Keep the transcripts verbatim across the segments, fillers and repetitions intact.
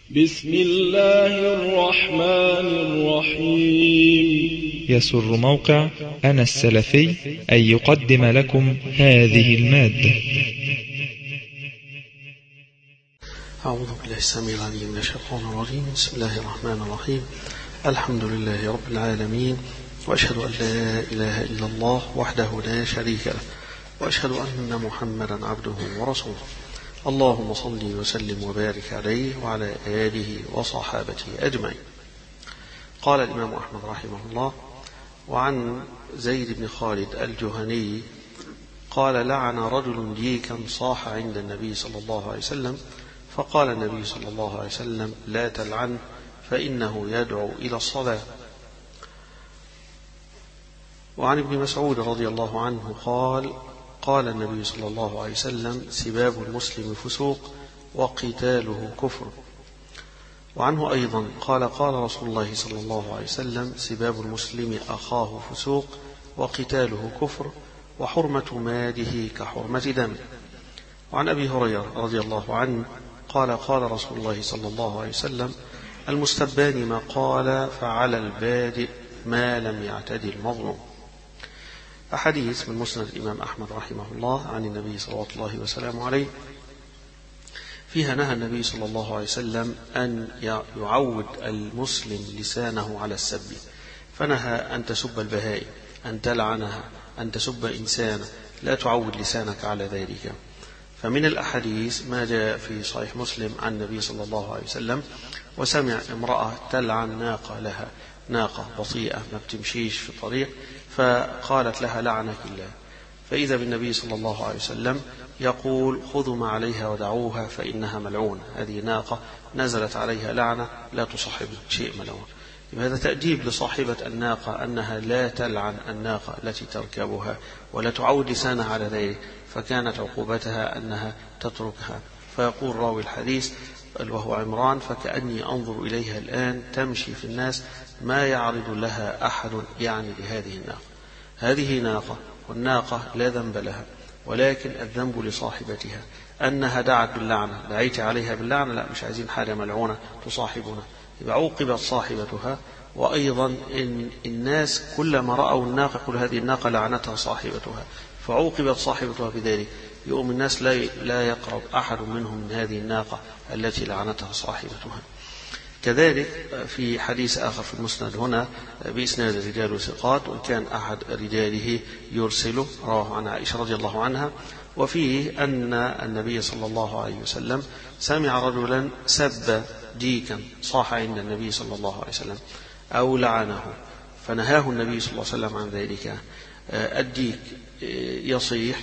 بسم الله الرحمن الرحيم. يسر موقع أنا السلفي أن يقدم لكم هذه المادة. أعوذ بالله السميع العليم من الشيطان الرجيم. بسم الله الرحمن الرحيم. الحمد لله رب العالمين، وأشهد أن لا إله إلا الله وحده لا شريك له، وأشهد أن محمدا عبده ورسوله. اللهم صل وسلم وبارك عليه وعلى آله وصحابته أجمعين. قال الإمام أحمد رحمه الله: وعن زيد بن خالد الجهني قال: لعن رجل ديكا صاح عند النبي صلى الله عليه وسلم، فقال النبي صلى الله عليه وسلم: لا تلعن فإنه يدعو إلى الصلاة. وعن ابن مسعود رضي الله عنه قال: قال النبي صلى الله عليه وسلم: سباب المسلم فسوق وقتاله كفر. وعنه أيضا قال: قال رسول الله صلى الله عليه وسلم: سباب المسلم أخاه فسوق وقتاله كفر، وحرمة ماله كحرمة دمه. وعن أبي هريرة رضي الله عنه قال: قال رسول الله صلى الله عليه وسلم: المستبان ما قال فعلى البادئ ما لم يعتدي المظلوم. أحاديث من مسند الإمام أحمد رحمه الله عن النبي صلى الله وسلامه عليه، فيها نهى النبي صلى الله عليه وسلم أن يعود المسلم لسانه على السب، فنهى أن تسب البهائم، أن تلعنها، أن تسب إنسانا، لا تعود لسانك على ذلك. فمن الأحاديث ما جاء في صحيح مسلم عن النبي صلى الله عليه وسلم: وسمع امرأة تلعن ناقة لها، ناقة بطيئة ما بتمشيش في طريق، فقالت لها: لعنك الله. فإذا بالنبي صلى الله عليه وسلم يقول: خذوا ما عليها ودعوها فإنها ملعونة. هذه ناقة نزلت عليها لعنة، لا تصاحب شيء ملعون. هذا تأديب لصاحبة الناقة أنها لا تلعن الناقة التي تركبها ولا تعود لسانها على ذلك، فكانت عقوبتها أنها تتركها. فيقول راوي الحديث وهو عمران: فكأني أنظر إليها الآن تمشي في الناس ما يعرض لها أحد، يعني لهذه الناقة. هذه ناقة، والناقة لا ذنب لها، ولكن الذنب لصاحبتها أنها دعت باللعنة. دعيت عليها باللعنة، لا مش عايزين حاجة ملعونة تصاحبنا، يبقى عوقبت صاحبتها. وأيضا إن الناس كلما رأوا الناقة يقول: هذه الناقة لعنتها صاحبتها، فعوقبت صاحبتها بذلك. يؤم الناس لا لا يقرب أحد منهم من هذه الناقة التي لعنتها صاحبتها. كذلك في حديث آخر في المسند هنا بإسناد رجال ثقات، وإن كان أحد رجاله يرسله، رواه عن عائشة رضي الله عنها، وفيه أن النبي صلى الله عليه وسلم سمع رجلا سب ديكا صاح عند النبي صلى الله عليه وسلم أو لعنه، فنهاه النبي صلى الله عليه وسلم عن ذلك. الديك يصيح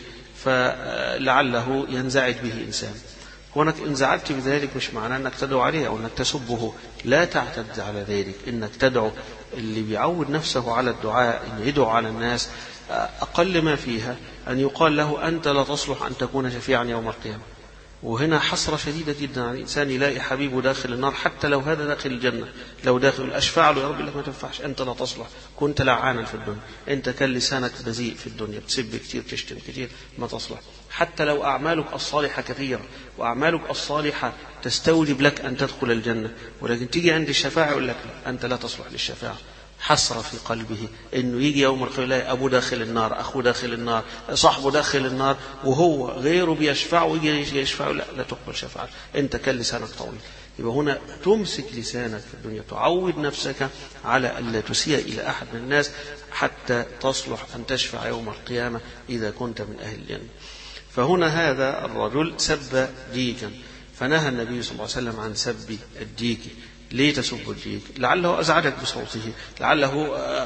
فلعله ينزعج به إنسان، وأنك إن زعلت بذلك مش معناه أنك تدعو عليه أو أنك تسبه، لا تعتد على ذلك. إنك تدعو، اللي بيعود نفسه على الدعاء إنه يدعو على الناس، أقل ما فيها أن يقال له: أنت لا تصلح أن تكون شفيعا يوم القيامة. وهنا حسرة شديدة جدا على الإنسان يلاقي حبيبه داخل النار، حتى لو هذا داخل الجنة، لو داخل أشفع له: يا رب لك ما تنفعش، أنت لا تصلح، كنت لعانا في الدنيا، أنت كان لسانك بذيء في الدنيا، بتسب كتير، تشتم كتير، ما تصلح. حتى لو أعمالك الصالحة كثيرة وأعمالك الصالحة تستوجب لك أن تدخل الجنة، ولكن تيجي عند الشفاعة يقول لك: أنت لا تصلح للشفاعة. حسرة في قلبه إنه يجي يوم القيامة أبوه داخل النار، أخوه داخل النار، صاحبه داخل النار، وهو غيره بيشفع ويجي يشفع، لا لا تقبل شفاعة، أنت كان لسانك طويل. يبقى هنا تمسك لسانك في الدنيا، تعود نفسك على ألا تسيء إلى أحد من الناس حتى تصلح أن تشفع يوم القيامة إذا كنت من أهل الجنة. فهنا هذا الرجل سب ديكا، فنهى النبي صلى الله عليه وسلم عن سب الديك. ليه تسب الديك؟ لعله أزعجك بصوته، لعله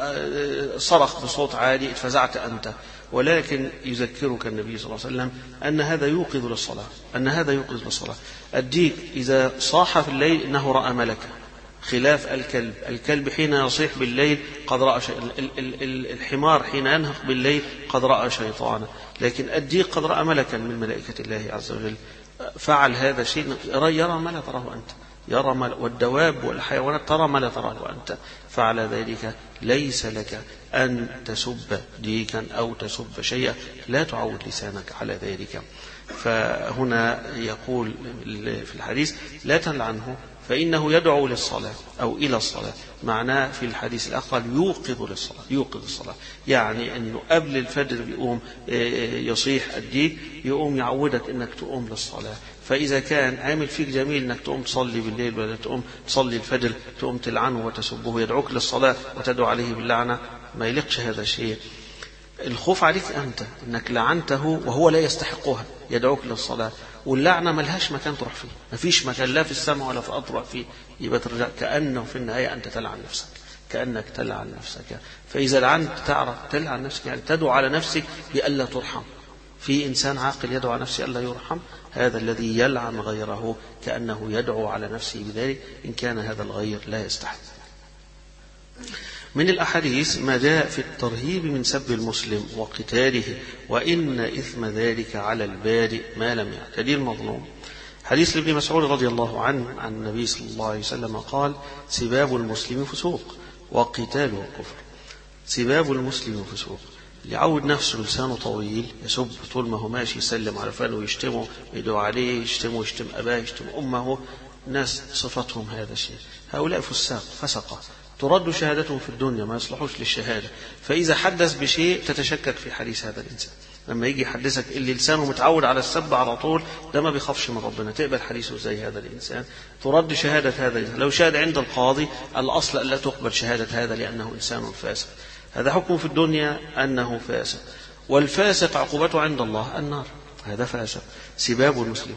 صرخ بصوت عالي فزعت أنت، ولكن يذكرك النبي صلى الله عليه وسلم أن هذا يوقظ للصلاة، أن هذا يوقظ للصلاة. الديك إذا صاح في الليل إنه رأى ملكا، خلاف الكلب. الكلب حين يصيح بالليل قد رأى شيء، الحمار حين ينهق بالليل قد رأى شيطانا، لكن الديك قد رأى ملكا من ملائكة الله عز وجل. فعل هذا شيء يرى ما لا تراه أنت، يرى ما، والدواب والحيوانات ترى ما لا تراه أنت. فعلى ذلك ليس لك أن تسب ديكا أو تسب شيئا، لا تعود لسانك على ذلك. فهنا يقول في الحديث: لا تلعنه فإنه يدعو للصلاة أو إلى الصلاة. معناه في الحديث الآخر يوقظ للصلاة، يوقظ الصلاة، يعني أنه قبل الفجر بيقوم يصيح الديك، يقوم يعودك أنك تقوم للصلاة. فإذا كان عامل فيك جميل أنك تقوم تصلي بالليل ولا تقوم تصلي الفجر، تقوم تلعنه وتسبه، يدعوك للصلاة وتدعو عليه باللعنة، ما يليقش هذا الشيء. الخوف عليك أنت أنك لعنته وهو لا يستحقها، يدعوك للصلاة، واللعنة ملهاش مكان تروح فيه، ما فيش مكان لا في السماء ولا في الأرض تروح فيه، يبقى ترجع كأنه في النهاية أنت تلعن نفسك، كأنك تلعن نفسك. فإذا لعنت تعرف تلعن نفسك، يعني تدعو على نفسك بألا ترحم. في إنسان عاقل يدعو على نفسه ألا يرحم؟ هذا الذي يلعن غيره كأنه يدعو على نفسه بذلك، إن كان هذا الغير لا يستحق. من الأحاديث ما جاء في الترهيب من سب المسلم وقتاله، وإن إثم ذلك على البارئ ما لم يعتدي المظلوم. حديث لابن مسعود رضي الله عنه عن النبي صلى الله عليه وسلم قال: سباب المسلم فسوق وقتاله كفر. سباب المسلم فسوق، يعود نفسه لسانه طويل يسب طول ما هو ماشي، يسلم على فلان ويشتمه، يدعو عليه، يشتمه، يشتم أباه، يشتم أمه، ناس صفتهم هذا الشيء. هؤلاء فساق فسقة، ترد شهادتهم في الدنيا، ما يصلحوش للشهادة. فإذا حدث بشيء تتشكك في حديث هذا الإنسان. لما يجي يحدثك اللي لسانه متعود على السب على طول، ده ما بيخافش من ربنا، تقبل حديثه زي هذا الإنسان، ترد شهادة هذا الإنسان. لو شهد عند القاضي الأصل ألا تقبل شهادة هذا لأنه إنسان فاسق. هذا حكم في الدنيا أنه فاسق، والفاسق عقوبته عند الله النار، هذا فاسق. سباب المسلم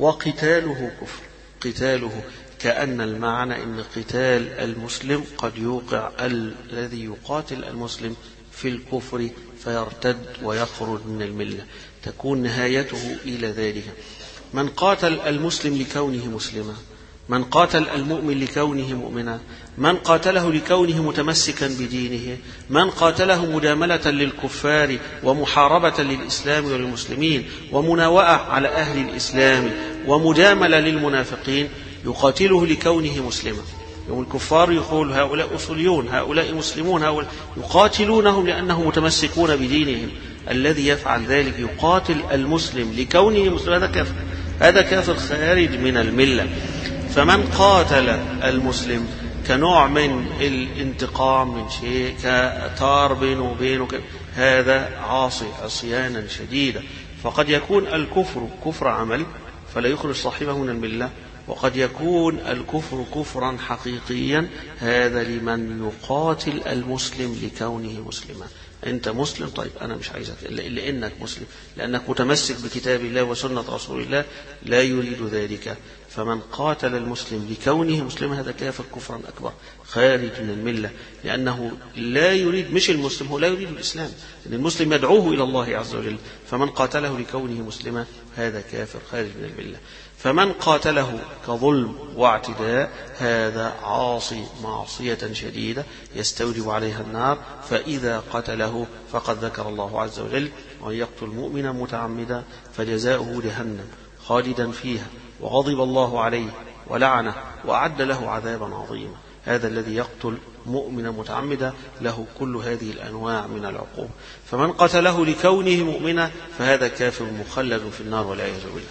وقتاله كفر. قتاله كأن المعنى أن قتال المسلم قد يوقع الذي يقاتل المسلم في الكفر فيرتد ويخرج من الملة، تكون نهايته إلى ذلك. من قاتل المسلم لكونه مسلما، من قاتل المؤمن لكونه مؤمنا، من قاتله لكونه متمسكا بدينه، من قاتله مجاملة للكفار ومحاربة للإسلام والمسلمين ومناوئة على أهل الإسلام ومجاملة للمنافقين، يقاتله لكونه مسلما. يوم الكفار يقول هؤلاء أصوليون، هؤلاء مسلمون، هؤلاء يقاتلونهم لأنهم متمسكون بدينهم. الذي يفعل ذلك يقاتل المسلم لكونه مسلم، هذا كافر، هذا كافر خارج من الملة. فمن قاتل المسلم كنوع من الانتقام من شيء، كتار بينه وبينه، هذا عاصي عصيانا شديدا. فقد يكون الكفر كفر عمل فلا يخرج صاحبه من الملة، وقد يكون الكفر كفرا حقيقيا، هذا لمن يقاتل المسلم لكونه مسلما. أنت مسلم، طيب أنا مش عايزك إلا لأنك مسلم، لأنك متمسك بكتاب الله وسنة رسول الله، لا يريد ذلك. فمن قاتل المسلم لكونه مسلما هذا كافر كفرا أكبر خارج من الملة، لأنه لا يريد، مش المسلم، هو لا يريد الإسلام، لأن المسلم يدعوه إلى الله عز وجل. فمن قاتله لكونه مسلما هذا كافر خارج من الملة. فمن قاتله كظلم واعتداء هذا عاصي معصية شديدة يستوجب عليها النار. فإذا قتله فقد ذكر الله عز وجل: ومن يقتل مؤمنا متعمدا فجزاؤه جهنم خالدا فيها وغضب الله عليه ولعنه وأعد له عذابا عظيما. هذا الذي يقتل مؤمنا متعمدا له كل هذه الأنواع من العقوبة. فمن قتله لكونه مؤمنا فهذا كافر مخلد في النار والعياذ بالله.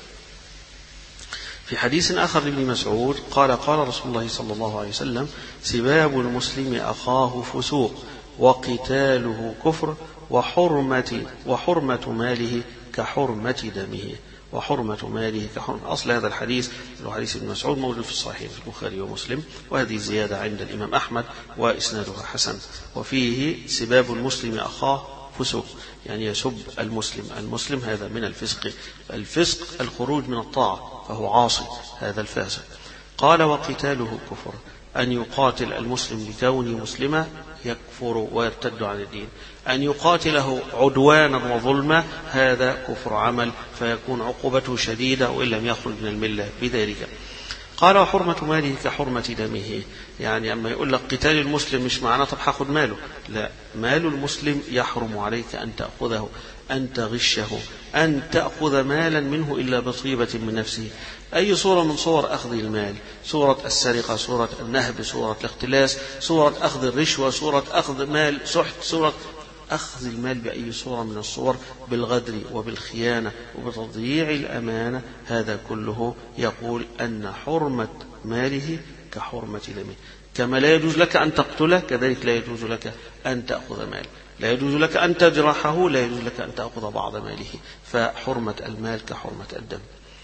في حديث آخر لابن مسعود قال: قال رسول الله صلى الله عليه وسلم: سباب المسلم أخاه فسوق وقتاله كفر وحرمة, وحرمة ماله كحرمة دمه. وحرمة ماله كحرمة. أصل هذا الحديث هو حديث ابن مسعود موجود في الصحيح في البخاري ومسلم، وهذه زيادة عند الإمام أحمد وإسنادها حسن. وفيه سباب المسلم أخاه فسوق، يعني يسب المسلم. المسلم هذا من الفسق، الفسق الخروج من الطاعة، فهو عاصي، هذا الفاسق. قال: وقتاله كفر، أن يقاتل المسلم لكونه مسلما يكفر ويرتد عن الدين. أن يقاتله عدوانا وظلما هذا كفر عمل، فيكون عقوبته شديدة وإن لم يخرج من الملة بذلك. قال: وحرمة ماله كحرمة دمه، يعني أما يقول لك قتال المسلم مش معناه طب هاخد ماله، لا، مال المسلم يحرم عليك أن تأخذه، أن تغشه، أن تأخذ مالا منه إلا بطيبة من نفسه. أي صورة من صور أخذ المال، صورة السرقة، صورة النهب، صورة الاختلاس، صورة أخذ الرشوة، صورة أخذ مال سحت، صورة أخذ المال بأي صورة من الصور، بالغدر وبالخيانة وبتضييع الأمانة، هذا كله يقول أن حرمة ماله كحرمة دمه. كما لا يجوز لك أن تقتله كذلك لا يجوز لك أن تأخذ ماله، لا يجوز لك أن تجرحه، لا يجوز لك أن تأخذ بعض ماله، فحرمة المال كحرمة الدم.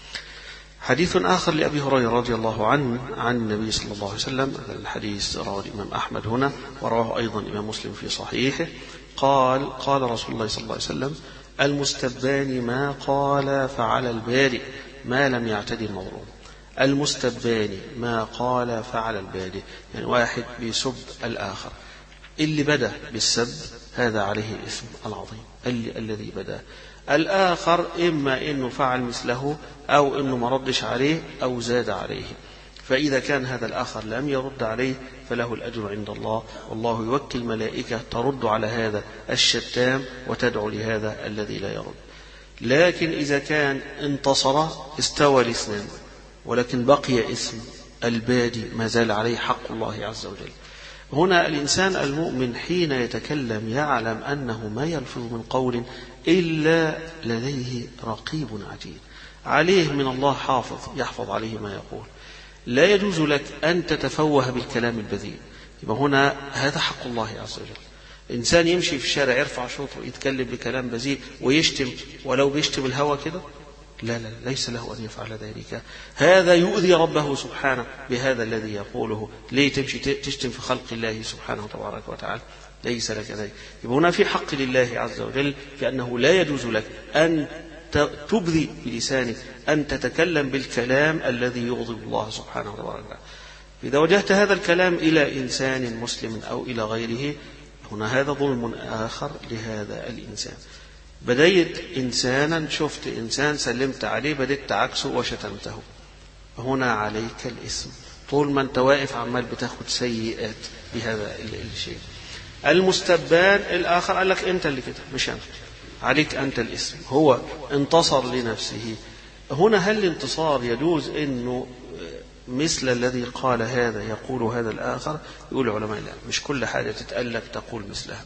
حديث آخر لأبي هريرة رضي الله عنه عن النبي صلى الله عليه وسلم، الحديث رواه الإمام أحمد هنا ورواه أيضا الإمام مسلم في صحيحه، قال قال رسول الله صلى الله عليه وسلم: المستبان ما قال فعلى البارئ ما لم يعتدي المظلوم. المستبان ما قال فعلى البارئ، يعني واحد بيسب الآخر، اللي بدأ بالسب هذا عليه الإثم العظيم، اللي الذي بدأ. الآخر إما إنه فعل مثله أو إنه ما ردش عليه أو زاد عليه، فإذا كان هذا الآخر لم يرد عليه فله الأجر عند الله، والله يوكل ملائكة ترد على هذا الشتام وتدعو لهذا الذي لا يرد. لكن إذا كان انتصر استوى الاثنان، ولكن بقي اسم البادي ما زال عليه حق الله عز وجل. هنا الإنسان المؤمن حين يتكلم يعلم أنه ما يلفظ من قول إلا لديه رقيب عتيد، عليه من الله حافظ يحفظ عليه ما يقول. لا يجوز لك أن تتفوه بالكلام البذيء، يبقى هنا هذا حق الله عز وجل. إنسان يمشي في الشارع يرفع صوته ويتكلم بكلام بذيء ويشتم ولو بيشتم الهوى كده، لا لا ليس له أن يفعل ذلك، هذا يؤذي ربه سبحانه بهذا الذي يقوله. ليه تمشي تشتم في خلق الله سبحانه تبارك وتعالى؟ ليس لك ذلك. يبقى هنا في حق لله عز وجل في أنه لا يجوز لك أن تبذي بلسانك، أن تتكلم بالكلام الذي يغضب الله سبحانه وتعالى. إذا وجهت هذا الكلام إلى إنسان مسلم أو إلى غيره، هنا هذا ظلم آخر لهذا الإنسان. بديت إنسانا، شفت إنسان سلمت عليه بديت تعكسه وشتمته، هنا عليك الإثم طول ما أنت واقف عمال بتاخد سيئات بهذا الشيء. المستبان الآخر قال لك أنت اللي كده مش أنا، عليك أنت الإثم، هو انتصر لنفسه. هنا هل الانتصار يجوز أنه مثل الذي قال هذا يقول هذا الآخر؟ يقول العلماء لا، مش كل حاجة تتألف تقول مثلها.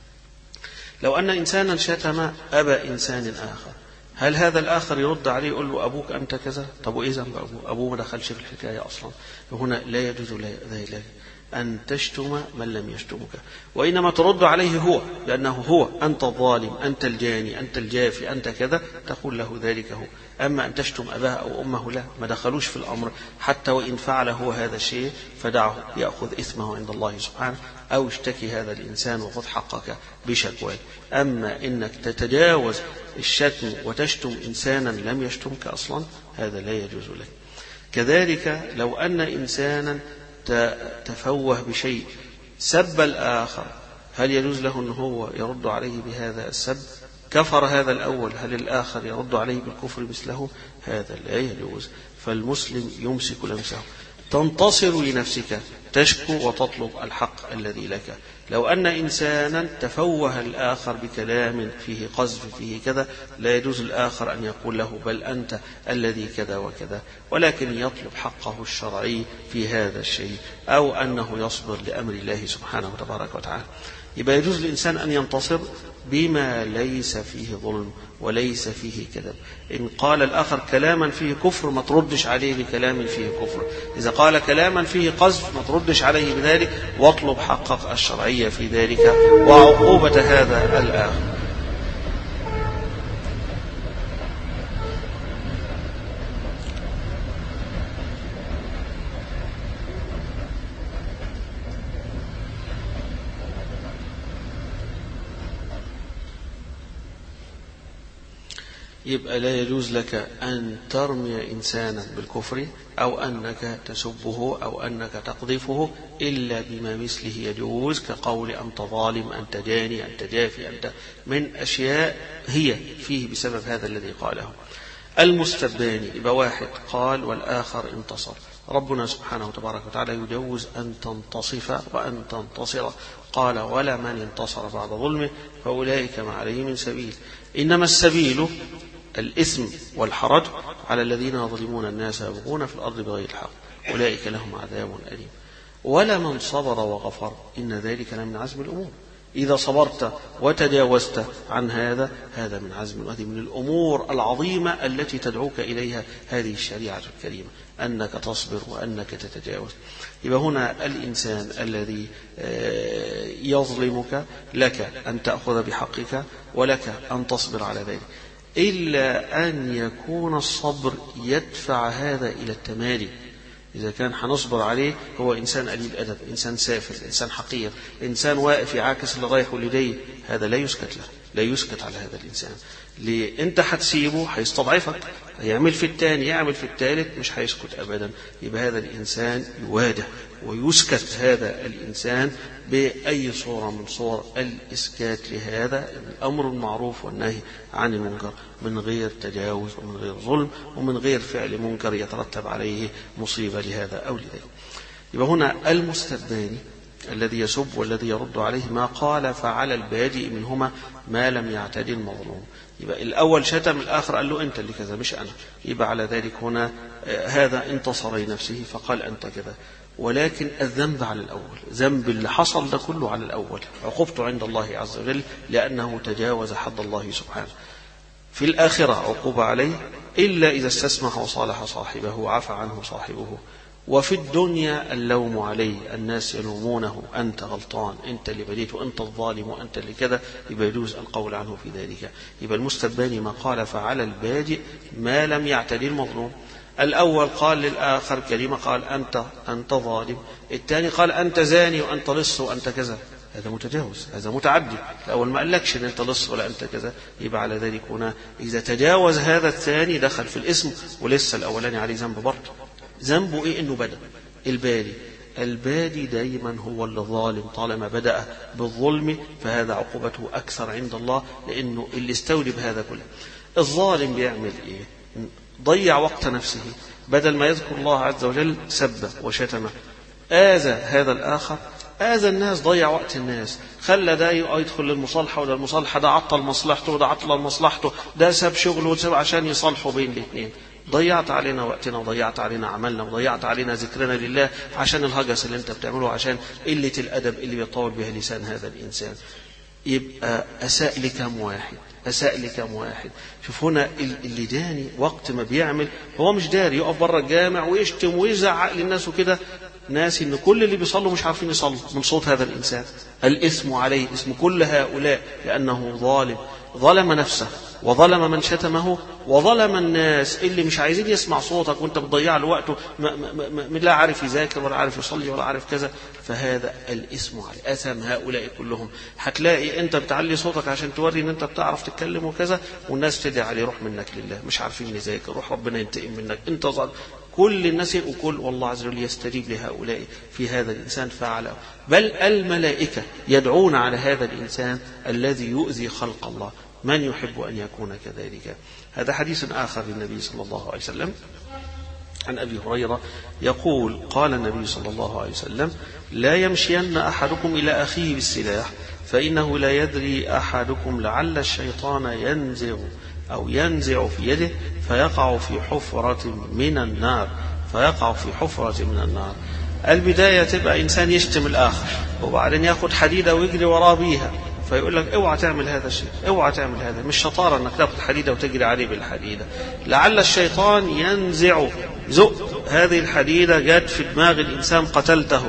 لو أن إنسانا شتم أبا إنسان آخر، هل هذا الآخر يرد عليه يقول له أبوك أنت كذا؟ طب وإذا أبوه أبوه ما دخلش في الحكاية أصلا؟ هنا لا يجوز ذلك أن تشتم من لم يشتمك، وإنما ترد عليه هو، لأنه هو أنت الظالم، أنت الجاني، أنت الجافي، أنت كذا، تقول له ذلك هو. أما أن تشتم أباه أو أمه لا، ما دخلوش في الأمر، حتى وإن فعل هو هذا الشيء فدعه يأخذ إثمه عند الله سبحانه، أو اشتكي هذا الإنسان وخذ حقك بشكوى. أما إنك تتجاوز الشتم وتشتم إنسانا لم يشتمك أصلا، هذا لا يجوز لك. كذلك لو أن إنسانا تفوه بشيء سب الآخر، هل يجوز له أن هو يرد عليه بهذا السب؟ كفر هذا الأول، هل الآخر يرد عليه بالكفر مثله؟ هذا لا يجوز. فالمسلم يمسك لمسه، تنتصر لنفسك، تشكو وتطلب الحق الذي لك. لو أن إنسانا تفوه الآخر بكلام فيه قذف فيه كذا، لا يجوز الآخر أن يقول له بل أنت الذي كذا وكذا، ولكن يطلب حقه الشرعي في هذا الشيء، أو أنه يصبر لأمر الله سبحانه وتبارك وتعالى. يبقى يجوز للإنسان أن ينتصر بما ليس فيه ظلم وليس فيه كذب. إن قال الآخر كلاما فيه كفر ما تردش عليه بكلام فيه كفر، إذا قال كلاما فيه قذف ما تردش عليه بذلك، واطلب حقك الشرعية في ذلك وعقوبة هذا الآخر. يبقى لا يجوز لك أن ترمي إنسانا بالكفر أو أنك تسبه أو أنك تقذفه إلا بما مثله يجوز، كقول أنت ظالم، أنت جاني، أنت جافي، أنت من أشياء هي فيه بسبب هذا الذي قاله. المستبان يبقى واحد قال والآخر انتصر، ربنا سبحانه تبارك وتعالى يجوز أن تنتصف وأن تنتصر، قال ولا من انتصر بعد ظلمه فأولئك ما عليه من سبيل. إنما السبيل الإثم والحرج على الذين يظلمون الناس يبغون في الأرض بغير الحق، أولئك لهم عذاب أليم. ولا من صبر وغفر إن ذلك لمن عزم الأمور. إذا صبرت وتجاوزت عن هذا، هذا من عزم، وهذه من الأمور العظيمة التي تدعوك إليها هذه الشريعة الكريمة، أنك تصبر وأنك تتجاوز. يبقى هنا الإنسان الذي يظلمك لك أن تأخذ بحقك ولك أن تصبر على ذلك، إلا أن يكون الصبر يدفع هذا إلى التمادي. إذا كان هنصبر عليه هو إنسان قليل أدب، إنسان سافل، إنسان حقير، إنسان واقف يعاكس اللي رايح واللي هذا لا يسكت له، لا يسكت على هذا الإنسان. ليه؟ أنت هتسيبه هيستضعفك، هيعمل في الثاني، يعمل في الثالث، مش هيسكت أبدا. يبقى هذا الإنسان يواجه ويسكت هذا الإنسان بأي صورة من صور الإسكات لهذا الأمر المعروف والنهي عن المنكر، من غير تجاوز ومن غير ظلم ومن غير فعل منكر يترتب عليه مصيبة لهذا أو لذلك. يبقى هنا المستبان الذي يسب والذي يرد عليه ما قال فعلى البادئ منهما ما لم يعتدي المظلوم. يبقى الأول شتم، الآخر قال له أنت اللي كذا مش أنا، يبقى على ذلك هنا هذا انتصر لنفسه فقال أنت كذا، ولكن الذنب على الأول، ذنب اللي حصل ده كله على الأول، عقوبته عند الله عز وجل لأنه تجاوز حد الله سبحانه. في الآخرة عقوبة عليه إلا إذا استسمح وصالح صاحبه وعفى عنه صاحبه. وفي الدنيا اللوم عليه، الناس يلومونه، أنت غلطان، أنت اللي بديت، وأنت الظالم، وأنت اللي كذا، يبقى يجوز القول عنه في ذلك. يبقى المستبان ما قال فعلى البادئ ما لم يعتدي المظلوم. الأول قال للآخر كلمة، قال أنت أنت ظالم، الثاني قال أنت زاني وأنت لص وأنت كذا، هذا متجاوز، هذا متعدي. الأول ما قالكش أن أنت لص ولا أنت كذا، يبقى على ذلك هنا إذا تجاوز هذا الثاني دخل في الاسم، ولسه الأولاني عليه ذنب برضه. ذنبه إيه؟ إنه بدأ البادي. البادي دائما هو الظالم، طالما بدأ بالظلم فهذا عقوبته أكثر عند الله، لأنه اللي استوجب هذا كله. الظالم بيعمل إيه؟ ضيع وقت نفسه، بدل ما يذكر الله عز وجل سب وشتم، آذى هذا الآخر، آذى الناس، ضيع وقت الناس، خلى ده يدخل للمصالحة ولا المصالحة، ده عطل مصلحته وده عطل مصلحته، ده ساب شغله وساب عشان يصالحوا بين الاثنين. ضيعت علينا وقتنا وضيعت علينا عملنا وضيعت علينا ذكرنا لله عشان الهجس اللي انت بتعمله، عشان قلة الأدب اللي بيطول بها لسان هذا الإنسان. يبقى أساء لكم واحد، أساء لكم واحد. شوف هنا اللي داني وقت ما بيعمل هو مش داري، يقف بره الجامع ويشتم ويزعق للناس وكده، ناس ان كل اللي بيصلوا مش عارفين يصلوا من صوت هذا الإنسان. الإثم عليه اسم كل هؤلاء، لأنه ظالم، ظلم نفسه وظلم من شتمه وظلم الناس اللي مش عايزين يسمع صوتك، وانت بتضيع له وقته، لا عارف يذاكر ولا عارف يصلي ولا عارف كذا، فهذا الاسم عليه. أثم هؤلاء كلهم. هتلاقي انت بتعلي صوتك عشان توري ان انت بتعرف تتكلم وكذا، والناس تدعي عليه روح منك لله، مش عارفين نذاكر، روح ربنا ينتقم منك، انت ظالم. كل الناس وكل والله عز وجل يستجيب لهؤلاء في هذا الإنسان فعله، بل الملائكة يدعون على هذا الإنسان الذي يؤذي خلق الله. من يحب أن يكون كذلك؟ هذا حديث آخر للنبي صلى الله عليه وسلم عن أبي هريرة يقول قال النبي صلى الله عليه وسلم: لا يمشين أحدكم إلى أخيه بالسلاح، فإنه لا يدري أحدكم لعل الشيطان ينزع أو ينزع في يده فيقع في حفرة من النار فيقع في حفرة من النار. البداية تبقى إنسان يشتم الآخر وبعدين يأخذ حديدة ويجري وراه بيها، فيقول لك اوعى تعمل هذا الشيء، اوعى تعمل هذا، مش شطارة انك تاخذ حديدة وتجري عليه بالحديدة. لعل الشيطان ينزع، زق هذه الحديدة جت في دماغ الإنسان قتلته،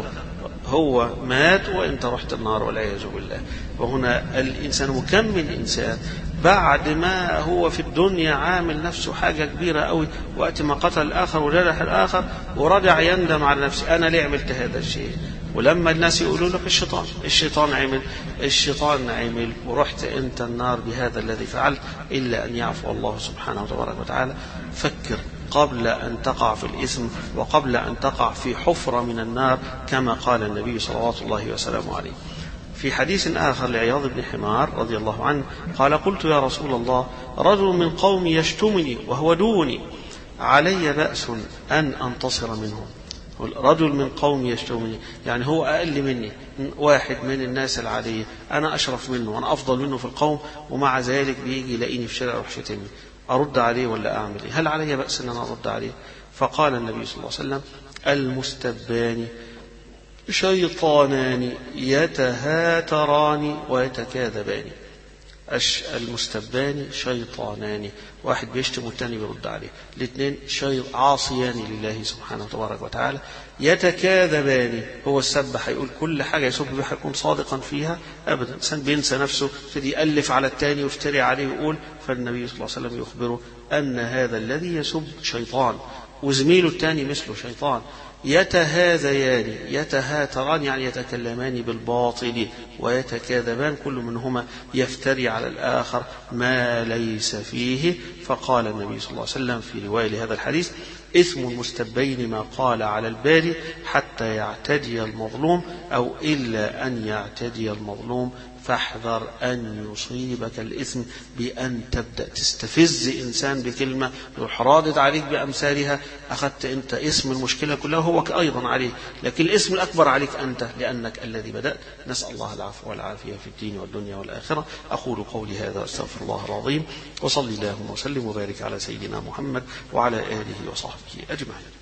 هو مات وانت رحت النار والعياذ بالله. وهنا الإنسان وكم من إنسان بعد ما هو في الدنيا عامل نفسه حاجة كبيرة قوي، وقت ما قتل الآخر وجرح الآخر ورجع يندم على نفسه، أنا ليه عملت هذا الشيء؟ ولما الناس يقولوا لك الشيطان الشيطان عمل الشيطان عمل ورحت أنت النار بهذا الذي فعلت، إلا أن يعفو الله سبحانه وتعالى. فكر قبل أن تقع في الإثم وقبل أن تقع في حفرة من النار، كما قال النبي صلوات الله وسلامه عليه. في حديث آخر لعياض بن حمار رضي الله عنه قال: قلت يا رسول الله، رجل من قومي يشتمني وهو دوني، علي بأس أن أنتصر منه؟ رجل من قومي يشتمني، يعني هو أقل مني، واحد من الناس العادية، أنا أشرف منه وأنا أفضل منه في القوم، ومع ذلك بيجي يلاقيني في شارع يروح شتمني، أرد عليه ولا أعمل إيه؟ هل علي بأس أن أنا أرد عليه؟ فقال النبي صلى الله عليه وسلم: المستبان شيطانان يتهاتران ويتكاذبان. المستبان شيطانان، واحد بيشتم والتاني بيرد عليه، الاثنين عاصيان لله سبحانه وتبارك وتعالى. يتكاذبان، هو السب هيقول كل حاجة يسب بها هيكون صادقا فيها أبدا، الإنسان بينسى نفسه يبتدي يألف على التاني ويفتري عليه ويقول. فالنبي صلى الله عليه وسلم يخبره أن هذا الذي يسب شيطان وزميله التاني مثله شيطان. يتهاذيان، يتهاتران يعني يتكلمان بالباطل، ويتكاذبان كل منهما يفتري على الآخر ما ليس فيه. فقال النبي صلى الله عليه وسلم في رواية لهذا الحديث: اسم المستبين ما قال على الباري حتى يعتدي المظلوم، أو إلا أن يعتدي المظلوم فاحذر أن يصيبك الإثم بأن تبدأ تستفز إنسان بكلمة يروح رادد عليك بأمثالها، أخذت أنت اسم المشكلة كلها هو أيضا عليه، لكن الاسم الأكبر عليك أنت لأنك الذي بدأت. نسأل الله العفو والعافية في الدين والدنيا والآخرة. أقول قولي هذا أستغفر الله العظيم، وصلي اللهم وسلم وبارك على سيدنا محمد وعلى آله وصحبه أجمعين.